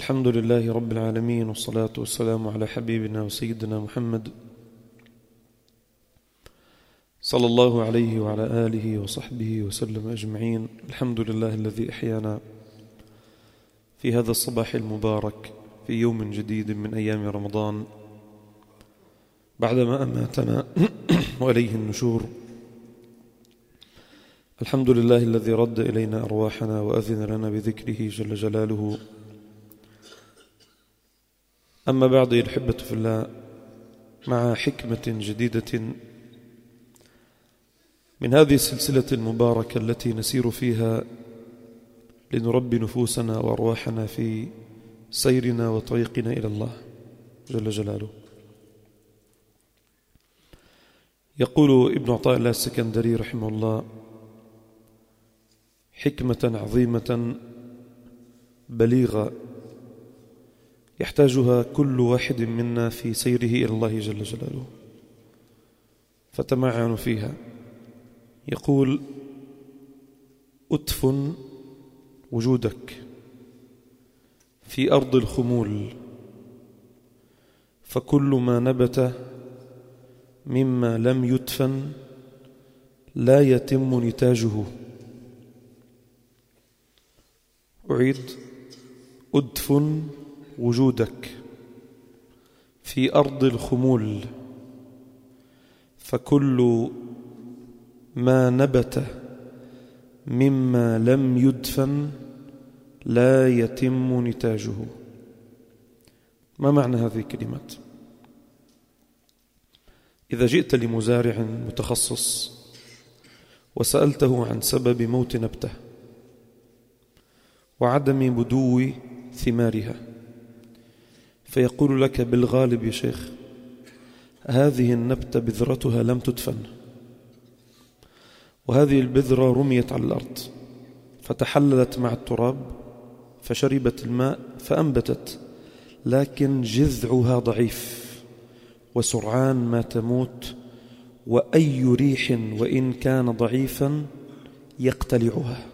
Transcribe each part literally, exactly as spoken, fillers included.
الحمد لله رب العالمين، والصلاة والسلام على حبيبنا وسيدنا محمد صلى الله عليه وعلى آله وصحبه وسلم أجمعين. الحمد لله الذي أحيانا في هذا الصباح المبارك في يوم جديد من أيام رمضان بعدما أماتنا وإليه النشور. الحمد لله الذي رد إلينا أرواحنا وأذن لنا بذكره جل جلاله. أما بعد، الأحبة في الله، مع حكمة جديدة من هذه السلسلة المباركة التي نسير فيها لنربي نفوسنا وأرواحنا في سيرنا وطريقنا إلى الله جل جلاله. يقول ابن عطاء الله السكندري رحمه الله: حكمة عظيمة بليغة يحتاجها كل واحد منا في سيره إلى الله جل جلاله، فتمعن فيها. يقول: أدفن وجودك في أرض الخمول، فكل ما نبت مما لم يدفن لا يتم نتاجه. أعيد: أدفن وجودك في أرض الخمول، فكل ما نبت مما لم يدفن لا يتم نتاجه. ما معنى هذه الكلمات؟ إذا جئت لمزارع متخصص وسألته عن سبب موت نبته وعدم بدو ثمارها، فيقول لك بالغالب: يا شيخ، هذه النبتة بذرتها لم تدفن، وهذه البذرة رميت على الأرض فتحللت مع التراب فشربت الماء فأنبتت، لكن جذعها ضعيف وسرعان ما تموت، وأي ريح وإن كان ضعيفا يقتلعها.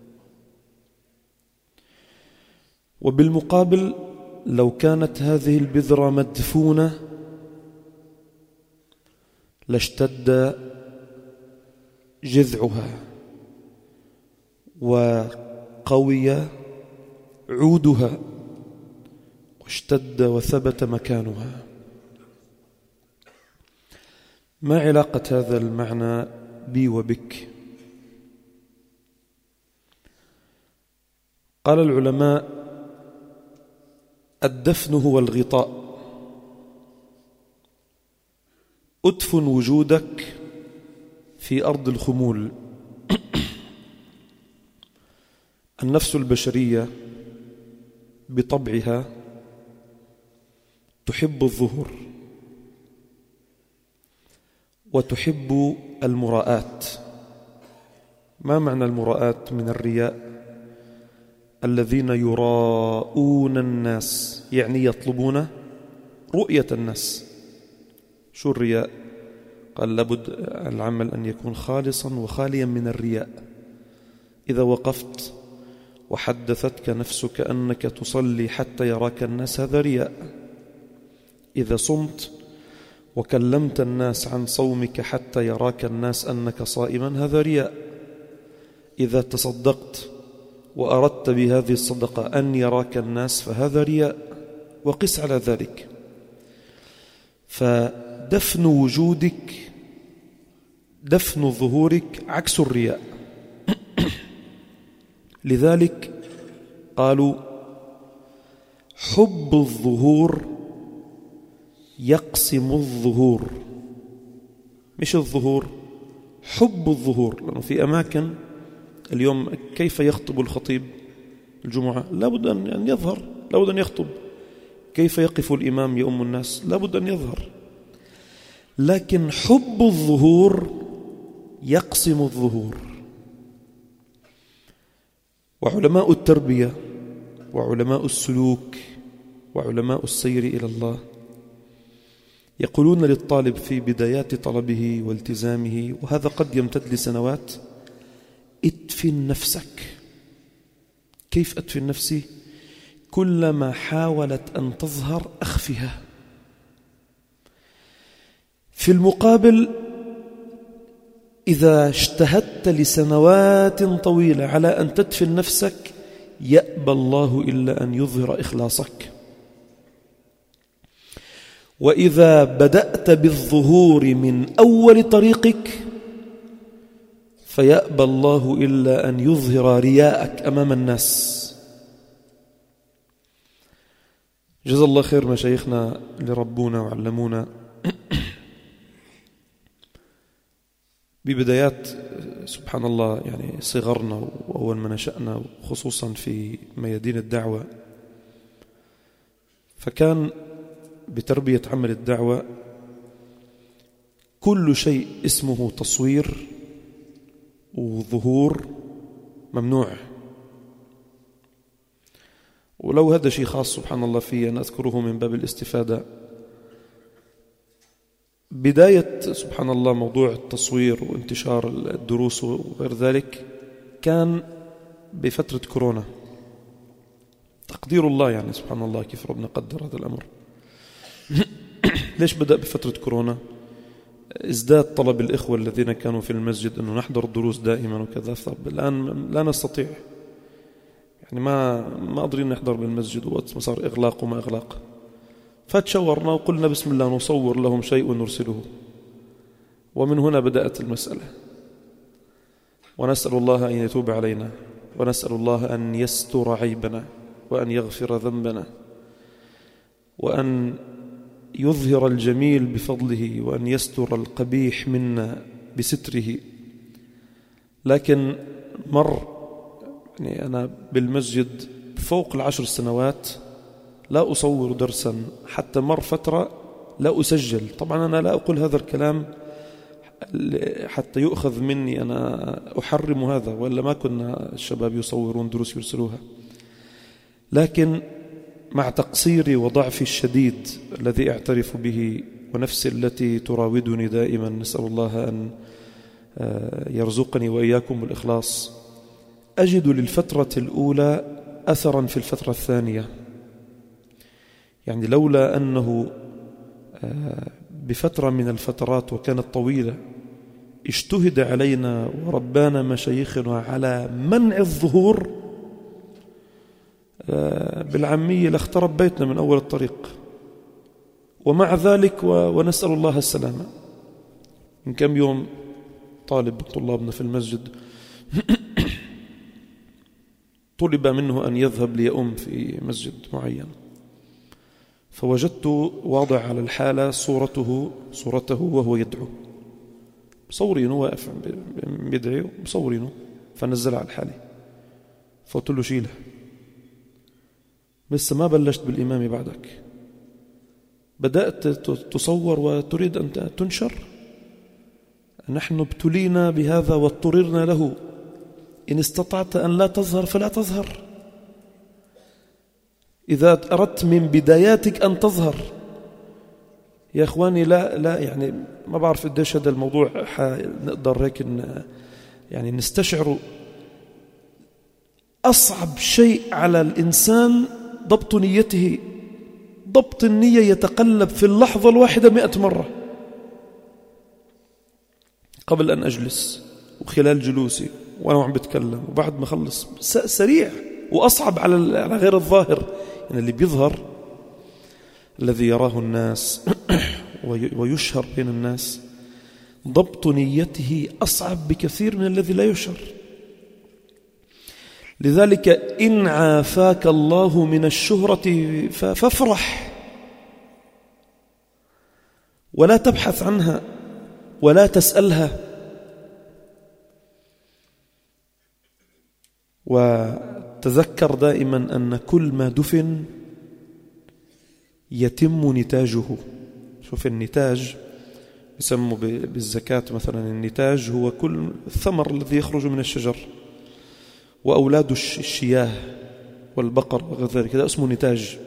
وبالمقابل، لو كانت هذه البذرة مدفونة لاشتد جذعها وقوي عودها واشتد وثبت مكانها. ما علاقة هذا المعنى بي وبك؟ قال العلماء: الدفن هو الغطاء. أدفن وجودك في أرض الخمول. النفس البشرية بطبعها تحب الظهور وتحب المراءات. ما معنى المراءات؟ من الرياء، الذين يراءون الناس، يعني يطلبون رؤية الناس. شو الرياء؟ قال: لابد العمل أن يكون خالصا وخاليا من الرياء. إذا وقفت وحدثتك نفسك أنك تصلي حتى يراك الناس، هذا رياء. إذا صمت وكلمت الناس عن صومك حتى يراك الناس أنك صائما، هذا رياء. إذا تصدقت وأردت بهذه الصدقة أن يراك الناس، فهذا رياء، وقس على ذلك. فدفن وجودك، دفن ظهورك عكس الرياء. لذلك قالوا: حب الظهور يقسم الظهور. مش الظهور، حب الظهور. لأنه في أماكن اليوم كيف يخطب الخطيب الجمعة؟ لابد أن يظهر، لابد أن يخطب. كيف يقف الإمام يؤم الناس؟ لابد أن يظهر. لكن حب الظهور يقسم الظهور. وعلماء التربية وعلماء السلوك وعلماء السير إلى الله يقولون للطالب في بدايات طلبه والتزامه، وهذا قد يمتد لسنوات: ادفن نفسك. كيف أدفن نفسي؟ كلما حاولت أن تظهر أخفها. في المقابل إذا اجتهدت لسنوات طويلة على أن تدفن نفسك يأبى الله إلا أن يظهر إخلاصك. وإذا بدأت بالظهور من أول طريقك فيأبى الله إلا أن يظهر رياءك أمام الناس. جزا الله خير مشايخنا اللي ربونا وعلمونا ببدايات سبحان الله، يعني صغرنا وأول ما نشأنا خصوصا في ميادين الدعوة، فكان بتربية عمل الدعوة كل شيء اسمه تصوير وظهور ممنوع. ولو هذا شيء خاص سبحان الله فيه أنا أذكره من باب الاستفادة. بداية سبحان الله موضوع التصوير وانتشار الدروس وغير ذلك كان بفترة كورونا، تقدير الله يعني سبحان الله كيف ربنا قدر هذا الأمر. ليش بدأ بفترة كورونا؟ ازداد طلب الإخوة الذين كانوا في المسجد أنه نحضر الدروس دائما وكذا، الآن لا نستطيع، يعني ما ما قادرين نحضر بالمسجد وصار إغلاق وما إغلاق، فتشورنا وقلنا بسم الله نصور لهم شيء ونرسله. ومن هنا بدأت المسألة، ونسأل الله أن يتوب علينا، ونسأل الله أن يستر عيبنا وأن يغفر ذنبنا وأن يظهر الجميل بفضله وأن يستر القبيح منا بستره. لكن مر يعني أنا بالمسجد فوق العشر سنوات لا أصور درسا، حتى مر فترة لا أسجل. طبعا أنا لا أقول هذا الكلام حتى يؤخذ مني أنا أحرم هذا، ولا ما كنا الشباب يصورون دروس يرسلوها، لكن مع تقصيري وضعفي الشديد الذي أعترف به ونفسي التي تراودني دائما، نسأل الله أن يرزقني وإياكم الإخلاص، أجد للفترة الأولى أثرا في الفترة الثانية. يعني لولا أنه بفترة من الفترات وكانت طويلة اجتهد علينا وربانا مشايخنا على منع الظهور بالعامية لاخترب بيتنا من أول الطريق. ومع ذلك ونسأل الله السلامة، من كم يوم طالب من طلابنا في المسجد طلب منه أن يذهب ليؤم في مسجد معين، فوجدت واضع على الحالة صورته صورته وهو يدعو، مصورينه واقف بيدعي مصورينه، فنزل على الحالة، فقلت له شيله، لسه ما بلشت بالإمام بعدك، بدأت تصور وتريد أن تنشر. نحن ابتلينا بهذا واضطررنا له، إن استطعت أن لا تظهر فلا تظهر، إذا أردت من بداياتك أن تظهر. يا إخواني لا لا يعني ما بعرف قديش هذا الموضوع نقدر هيك يعني نستشعر. أصعب شيء على الإنسان ضبط نيته، ضبط النية يتقلب في اللحظة الواحدة مئة مرة قبل أن أجلس وخلال جلوسي وأنا عم بتكلم وبعد ما خلص، سريع وأصعب على على غير الظاهر. يعني اللي بيظهر الذي يراه الناس ويشهر بين الناس ضبط نيته أصعب بكثير من الذي لا يشهر. لذلك إن عافاك الله من الشهرة فافرح ولا تبحث عنها ولا تسألها. وتذكر دائما أن كل ما دفن يتم نتاجه. شوف النتاج يسموا بالزكاة مثلا، النتاج هو كل الثمر الذي يخرج من الشجر وأولاد الشياه والبقر وغير ذلك، هذا اسمه نتاج.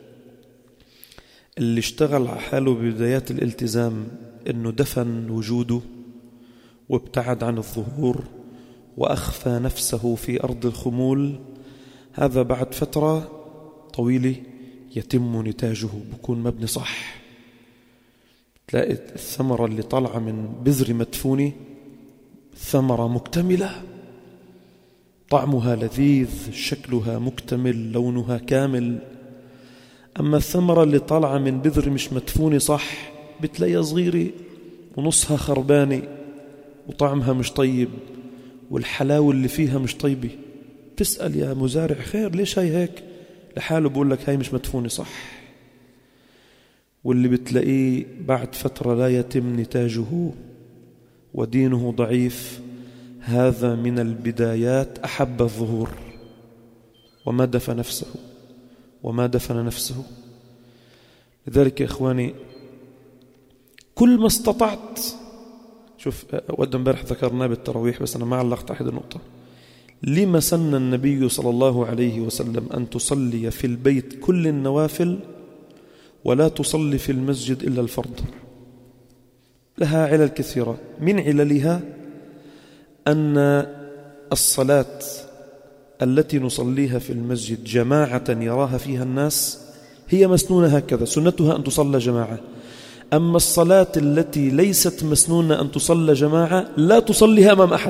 اللي اشتغل على حاله ببدايات الالتزام أنه دفن وجوده وابتعد عن الظهور وأخفى نفسه في أرض الخمول، هذا بعد فترة طويلة يتم نتاجه، بكون مبني صح. تلاقي الثمرة اللي طالعة من بذر مدفونة ثمرة مكتملة، طعمها لذيذ، شكلها مكتمل، لونها كامل. أما الثمرة اللي طالعة من بذر مش مدفونة صح بتلاقيها صغيرة ونصها خربانة وطعمها مش طيب والحلاوة اللي فيها مش طيبة. تسأل يا مزارع خير ليش هاي هيك؟ لحاله بقول لك هاي مش مدفونة صح. واللي بتلاقيه بعد فترة لا يتم نتاجه ودينه ضعيف، هذا من البدايات أحب الظهور وما دفن نفسه وما دفن نفسه. لذلك يا إخواني كل ما استطعت، شوف ود امبارح ذكرناه بالتراويح بس أنا ما علقت أحد النقطة. لما سن النبي صلى الله عليه وسلم أن تصلي في البيت كل النوافل ولا تصلي في المسجد إلا الفرض؟ لها علل كثيرة، من عللها أن الصلاة التي نصليها في المسجد جماعة يراها فيها الناس هي مسنونة هكذا، سنتها أن تصلى جماعة. أما الصلاة التي ليست مسنونة أن تصلى جماعة لا تصليها أمام أحد،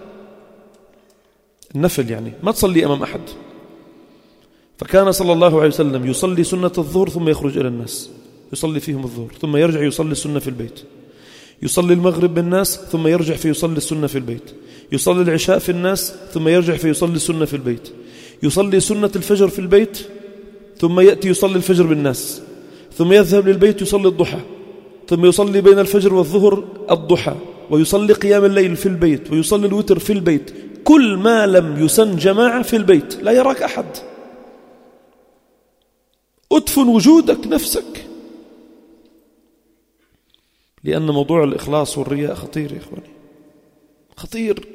النفل يعني ما تصلي أمام أحد. فكان صلى الله عليه وسلم يصلي سنة الظهر ثم يخرج إلى الناس يصلي فيهم الظهر ثم يرجع يصلي السنة في البيت، يصلي المغرب بالناس ثم يرجع فيصلي السنة في البيت، يصلي العشاء في الناس ثم يرجع فيصلي السنة في البيت، يصلي سنة الفجر في البيت ثم يأتي يصلي الفجر بالناس، ثم يذهب للبيت يصلي الضحى، ثم يصلي بين الفجر والظهر الضحى، ويصلي قيام الليل في البيت، ويصلي الوتر في البيت. كل ما لم يسن جماعة في البيت لا يراك أحد. أدفن وجودك نفسك، لأن موضوع الإخلاص والرياء خطير يا إخواني، خطير،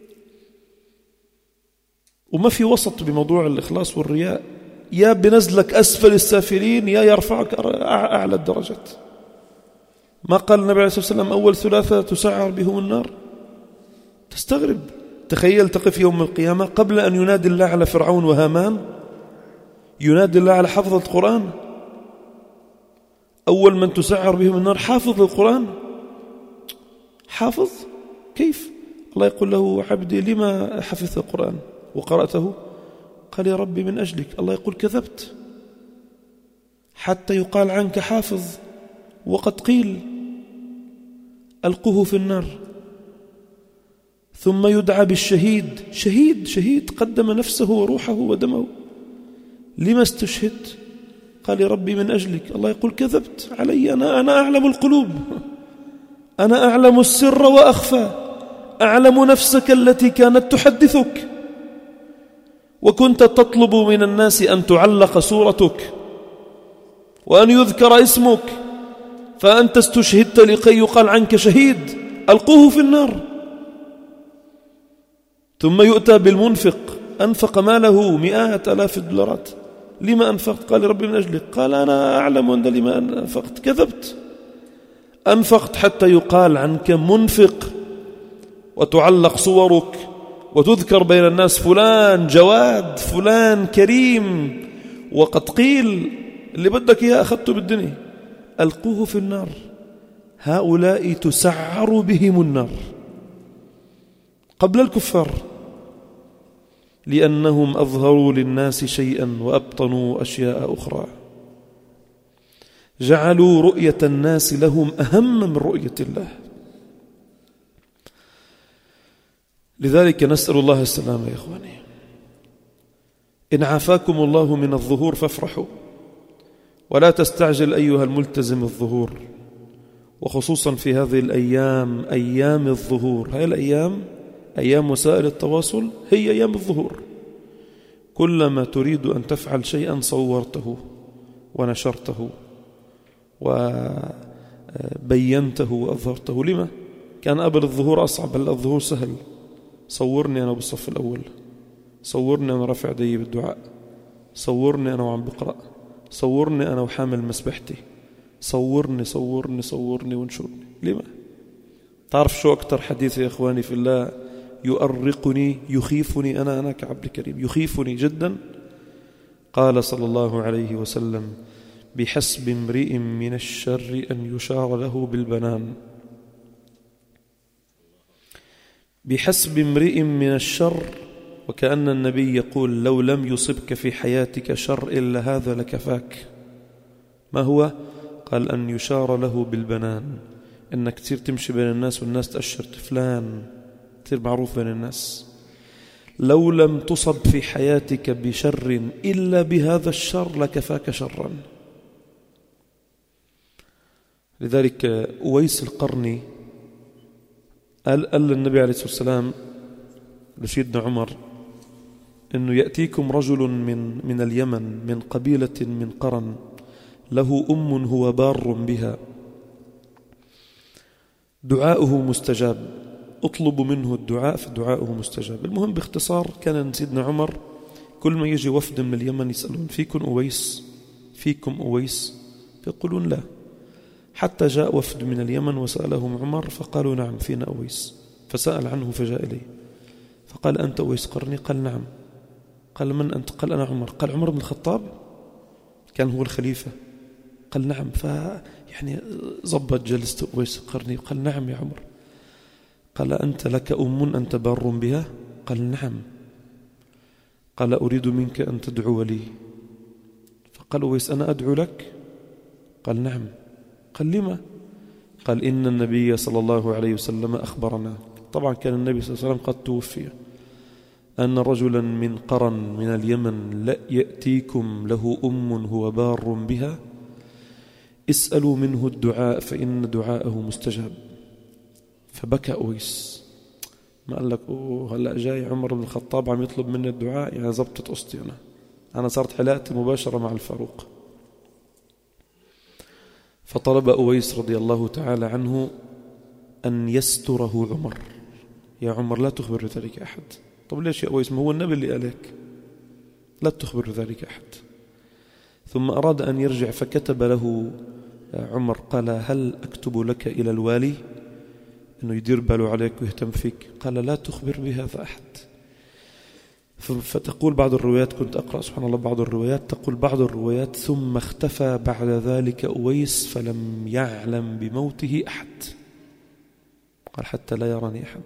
وما في وسط بموضوع الإخلاص والرياء. يا بنزلك أسفل السافلين يا يرفعك أعلى الدرجات. ما قال النبي عليه الصلاة والسلام أول ثلاثة تسعر بهم النار؟ تستغرب، تخيل تقف يوم القيامة قبل أن ينادي الله على فرعون وهامان ينادي الله على حفظ القرآن. أول من تسعر بهم النار حافظ القرآن. حافظ كيف؟ الله يقول له عبدي لما حفظت القرآن وقرأته؟ قال يا ربي من أجلك. الله يقول كذبت حتى يقال عنك حافظ وقد قيل ألقوه في النار. ثم يدعى بالشهيد، شهيد شهيد قدم نفسه وروحه ودمه، لما استشهدت؟ قال يا ربي من أجلك. الله يقول كذبت علي، أنا, أنا أعلم القلوب، أنا أعلم السر وأخفى، أعلم نفسك التي كانت تحدثك، وكنت تطلب من الناس أن تعلق صورتك وأن يذكر اسمك، فأنت استشهدت لكي يقال عنك شهيد. ألقوه في النار. ثم يؤتى بالمنفق أنفق ماله مئات آلاف الدولارات، لما أنفقت؟ قال ربي من أجلك. قال أنا أعلم أن لما أنفقت. كذبت، أنفقت حتى يقال عنك منفق وتعلق صورك وتذكر بين الناس فلان جواد فلان كريم، وقد قيل اللي بدك إياه أخذته بالدنيا. ألقوه في النار. هؤلاء تسعر بهم النار قبل الكفار، لأنهم أظهروا للناس شيئا وأبطنوا أشياء أخرى، جعلوا رؤية الناس لهم أهم من رؤية الله. لذلك نسأل الله السلامة يا إخواني. إن عافاكم الله من الظهور فافرحوا، ولا تستعجل أيها الملتزم الظهور، وخصوصا في هذه الأيام أيام الظهور. هذه الأيام أيام وسائل التواصل هي أيام الظهور. كلما تريد أن تفعل شيئا صورته ونشرته وبينته وأظهرته. لما؟ كان قبل الظهور أصعب، بل الظهور سهل. صورني أنا بالصف الأول، صورني أنا رافع يدي بالدعاء، صورني أنا وعم بقرأ، صورني أنا وحامل مسبحتي، صورني صورني صورني وانشرني. لما؟ تعرف شو أكتر حديث يا إخواني في الله يؤرقني يخيفني أنا أنا كعبد كريم، يخيفني جدا؟ قال صلى الله عليه وسلم: بحسب امرئ من الشر أن يشار له بالبنان. بحسب امرئ من الشر، وكأن النبي يقول: لو لم يصبك في حياتك شر إلا هذا لكفاك. ما هو؟ قال: أن يشار له بالبنان، إنك كثير تمشي بين الناس والناس تأشر فلان، كثير معروف بين الناس. لو لم تصب في حياتك بشر إلا بهذا الشر لكفاك شرا. لذلك أويس القرني قال, قال للنبي عليه الصلاة والسلام لسيدنا عمر إنه يأتيكم رجل من, من اليمن من قبيلة من قرن له أم هو بار بها، دعاؤه مستجاب، اطلب منه الدعاء فدعاؤه مستجاب. المهم باختصار كان سيدنا عمر كل ما يجي وفد من اليمن يسألون: فيكم أويس؟ فيكم أويس؟ فيقولون لا. حتى جاء وفد من اليمن وسألهم عمر فقالوا: نعم فينا أويس. فسأل عنه فجاء إليه فقال: أنت أويس قرني؟ قال: نعم. قال: من أنت؟ قال: أنا عمر. قال: عمر بن الخطاب كان هو الخليفة؟ قال: نعم. فيعني ضبط جلست أويس قرني قال: نعم يا عمر. قال: أنت لك أم أنت بار بها؟ قال: نعم. قال: أريد منك أن تدعو لي. فقال أويس: أنا أدعو لك؟ قال: نعم. قال: لما؟ قال: إن النبي صلى الله عليه وسلم أخبرنا. طبعا كان النبي صلى الله عليه وسلم قد توفي، أن رجلا من قرن من اليمن لا يأتيكم له أم هو بار بها، اسألوا منه الدعاء فإن دعاءه مستجاب. فبكى أويس، ما قال لك أوه هلأ جاي عمر بن الخطاب عم يطلب مني الدعاء، يعني زبطت قصتي أنا أنا صارت حلقتي مباشرة مع الفاروق. فطلب أويس رضي الله تعالى عنه أن يستره عمر: يا عمر لا تخبر ذلك أحد. طب ليش يا أويس؟ ما هو النبي اللي قالك لا تخبر ذلك أحد. ثم أراد أن يرجع فكتب له عمر قال: هل أكتب لك إلى الوالي أنه يدير باله عليك ويهتم فيك؟ قال: لا تخبر بهذا أحد. فتقول بعض الروايات، كنت أقرأ سبحان الله بعض الروايات، تقول بعض الروايات: ثم اختفى بعد ذلك أويس فلم يعلم بموته أحد. قال: حتى لا يراني أحد.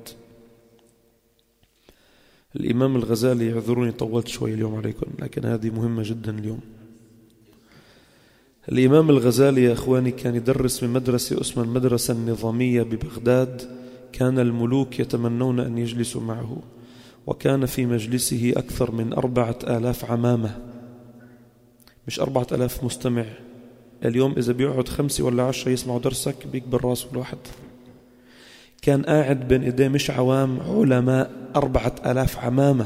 الإمام الغزالي، يعذروني طولت شوي اليوم عليكم لكن هذه مهمة جدا اليوم. الإمام الغزالي يا أخواني كان يدرس من مدرسة اسمها المدرسة النظامية ببغداد، كان الملوك يتمنون أن يجلسوا معه، وكان في مجلسه أكثر من أربعة آلاف عمامة، مش أربعة آلاف مستمع. اليوم إذا بيقعد خمسة ولا عشرة يسمعوا درسك بيكبر راسه الواحد. كان قاعد بين إيديه مش عوام، علماء، أربعة آلاف عمامة.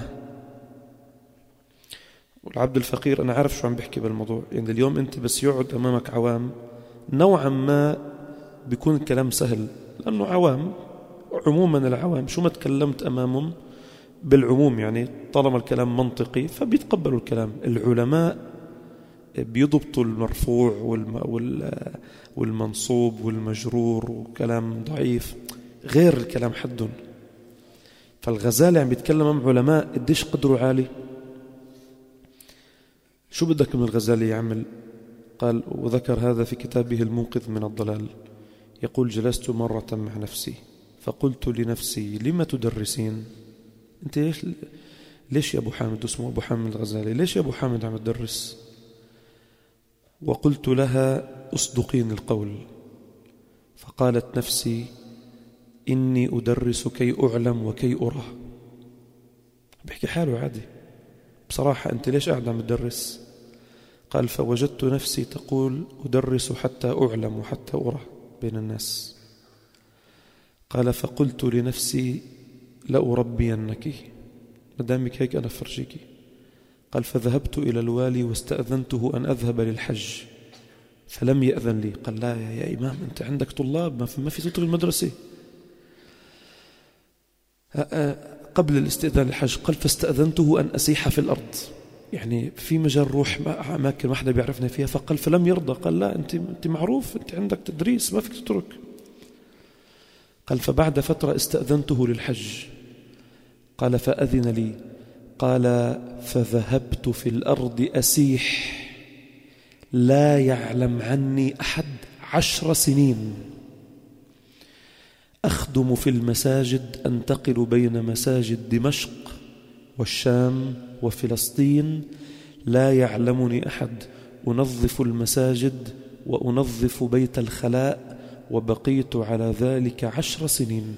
والعبد الفقير أنا عارف شو عم بحكي بالموضوع، يعني اليوم أنت بس يقعد أمامك عوام نوعا ما بيكون الكلام سهل، لأنه عوام عموما، العوام شو ما تكلمت أمامهم بالعموم يعني طالما الكلام منطقي فبيتقبلوا الكلام. العلماء بيضبطوا المرفوع والمنصوب والمجرور وكلام ضعيف غير الكلام حدهم. فالغزالي عم بيتكلم عن علماء قديش قدروا عالي. شو بدك من الغزالي يعمل؟ قال، وذكر هذا في كتابه المنقذ من الضلال، يقول: جلست مرة مع نفسي فقلت لنفسي: لما تدرسين؟ انت ليش ليش يا ابو حامد، اسمه ابو حامد الغزالي، ليش يا ابو حامد عم تدرس؟ وقلت لها: اصدقين القول. فقالت نفسي: إني أدرس كي أعلم وكي أرى. بحكي حاله عادي بصراحة، أنت ليش قاعد عم تدرس؟ قال: فوجدت نفسي تقول: أدرس حتى أعلم وحتى أرى بين الناس. قال: فقلت لنفسي: لأربينك، مدامك هيك أنا فرجيكي. قال: فذهبت إلى الوالي واستأذنته أن أذهب للحج فلم يأذن لي. قال: لا يا إمام، أنت عندك طلاب، ما في, ما في تدخل المدرسة قبل الاستئذان للحج. قال: فاستأذنته أن أسيح في الأرض، يعني في مجال روح أماكن ما حدا بيعرفنا فيها. فقال: فلم يرضى. قال: لا، أنت, أنت معروف، أنت عندك تدريس، ما فيك تترك. قال: فبعد فترة استأذنته للحج. قال: فأذن لي. قال فذهبت في الأرض أسيح لا يعلم عني أحد عشر سنين، أخدم في المساجد، أنتقل بين مساجد دمشق والشام وفلسطين، لا يعلمني أحد، أنظف المساجد وأنظف بيت الخلاء، وبقيت على ذلك عشر سنين.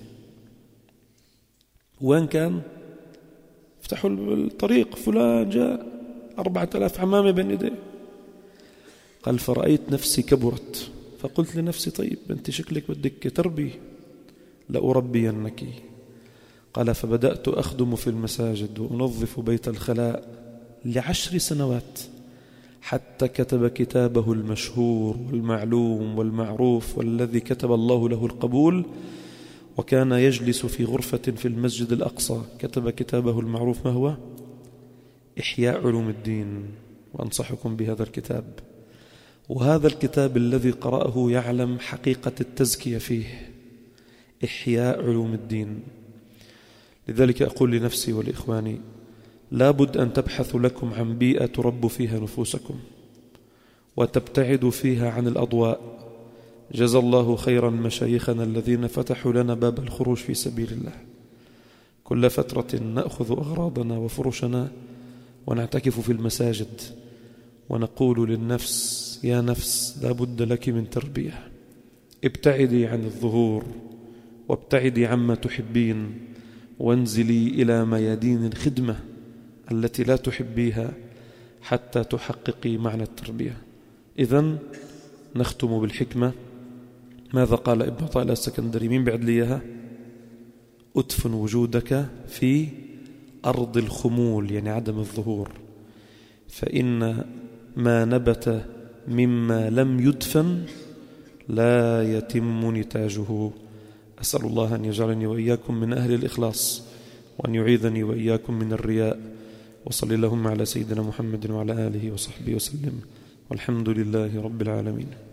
وين كان؟ افتحوا الطريق، فلان جاء، أربعة آلاف عمامة بين يديه. قال فرأيت نفسي كبرت، فقلت لنفسي طيب أنت شكلك بدك تربي، لأربينك. قال فبدأت أخدم في المساجد وأنظف بيت الخلاء لعشر سنوات، حتى كتب كتابه المشهور والمعلوم والمعروف والذي كتب الله له القبول، وكان يجلس في غرفة في المسجد الأقصى. كتب كتابه المعروف، ما هو؟ إحياء علوم الدين، وأنصحكم بهذا الكتاب. وهذا الكتاب الذي قرأه يعلم حقيقة التزكية فيه، إحياء علوم الدين. لذلك أقول لنفسي ولإخواني لابد أن تبحثوا لكم عن بيئة تربوا فيها نفوسكم وتبتعدوا فيها عن الأضواء. جزى الله خيرا مشايخنا الذين فتحوا لنا باب الخروج في سبيل الله. كل فترة نأخذ أغراضنا وفرشنا ونعتكف في المساجد ونقول للنفس يا نفس لا بد لك من تربية، ابتعدي عن الظهور وابتعدي عما تحبين، وانزلي إلى ميادين الخدمة التي لا تحبيها حتى تحققي معنى التربية. إذن نختم بالحكمة. ماذا قال ابن عطاء السكندري؟ مين بعد لي إياها؟ أدفن وجودك في أرض الخمول، يعني عدم الظهور، فإن ما نبت مما لم يدفن لا يتم نتاجه. أسأل الله أن يجعلني وإياكم من أهل الإخلاص، وأن يعيذني وإياكم من الرياء. وصلى اللهم على سيدنا محمد وعلى آله وصحبه وسلم، والحمد لله رب العالمين.